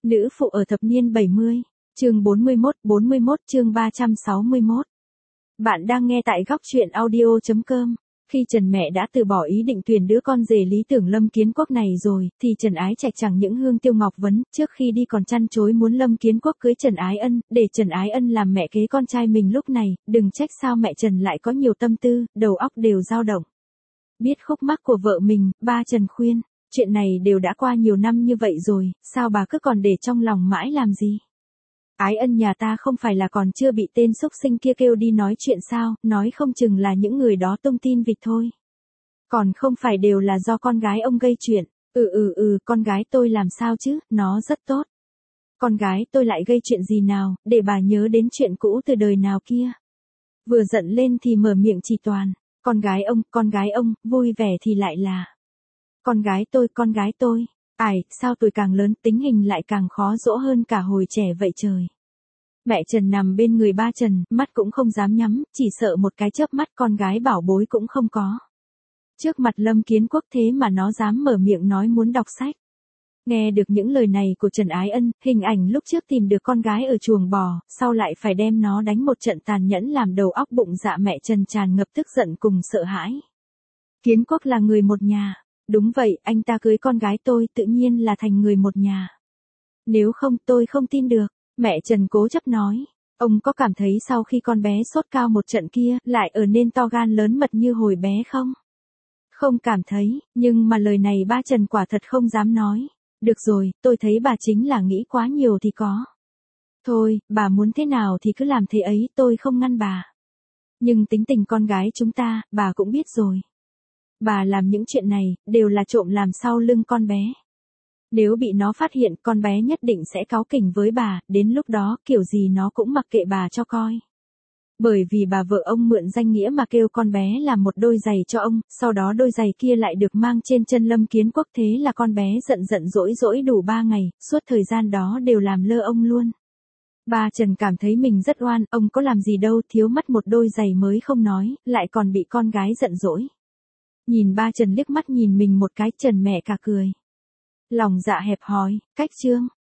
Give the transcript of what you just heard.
Nữ phụ ở thập niên 70, chương 41 chương 361. Bạn đang nghe tại góc truyện audio.com. Khi Trần mẹ đã từ bỏ ý định tuyển đứa con rể lý tưởng Lâm Kiến Quốc này rồi, thì Trần Ái Trạch chẳng những Hương Tiêu Ngọc Vấn, trước khi đi còn chăn chối muốn Lâm Kiến Quốc cưới Trần Ái Ân, để Trần Ái Ân làm mẹ kế con trai mình lúc này, đừng trách sao mẹ Trần lại có nhiều tâm tư, đầu óc đều dao động. Biết khúc mắc của vợ mình, ba Trần khuyên, chuyện này đều đã qua nhiều năm như vậy rồi, sao bà cứ còn để trong lòng mãi làm gì? Ái Ân nhà ta không phải là còn chưa bị tên xúc sinh kia kêu đi nói chuyện sao, nói không chừng là những người đó tung tin vịt thôi. Còn không phải đều là do con gái ông gây chuyện, con gái tôi làm sao chứ, nó rất tốt. Con gái tôi lại gây chuyện gì nào, để bà nhớ đến chuyện cũ từ đời nào kia. Vừa giận lên thì mở miệng chỉ toàn, con gái ông, vui vẻ thì lại là. Con gái tôi. Ải, sao tuổi càng lớn tính hình lại càng khó dỗ hơn cả hồi trẻ vậy trời. Mẹ Trần nằm bên người ba Trần, mắt cũng không dám nhắm, chỉ sợ một cái chớp mắt con gái bảo bối cũng không có. Trước mặt Lâm Kiến Quốc thế mà nó dám mở miệng nói muốn đọc sách. Nghe được những lời này của Trần Ái Ân, hình ảnh lúc trước tìm được con gái ở chuồng bò, sau lại phải đem nó đánh một trận tàn nhẫn làm đầu óc bụng dạ mẹ Trần tràn ngập tức giận cùng sợ hãi. Kiến Quốc là người một nhà. Đúng vậy, anh ta cưới con gái tôi tự nhiên là thành người một nhà. Nếu không tôi không tin được, mẹ Trần cố chấp nói. Ông có cảm thấy sau khi con bé sốt cao một trận kia, lại ở nên to gan lớn mật như hồi bé không? Không cảm thấy, nhưng mà lời này ba Trần quả thật không dám nói. Được rồi, tôi thấy bà chính là nghĩ quá nhiều thì có. Thôi, bà muốn thế nào thì cứ làm thế ấy, tôi không ngăn bà. Nhưng tính tình con gái chúng ta, bà cũng biết rồi. Bà làm những chuyện này, đều là trộm làm sau lưng con bé. Nếu bị nó phát hiện, con bé nhất định sẽ cáu kỉnh với bà, đến lúc đó, kiểu gì nó cũng mặc kệ bà cho coi. Bởi vì bà vợ ông mượn danh nghĩa mà kêu con bé làm một đôi giày cho ông, sau đó đôi giày kia lại được mang trên chân Lâm Kiến Quốc, thế là con bé giận dỗi đủ 3 ngày, suốt thời gian đó đều làm lơ ông luôn. Ba Trần cảm thấy mình rất oan, ông có làm gì đâu, thiếu mất một đôi giày mới không nói, lại còn bị con gái giận dỗi. Nhìn ba Trần liếc mắt nhìn mình một cái, Trần mẹ cả cười. Lòng dạ hẹp hòi, cách chương,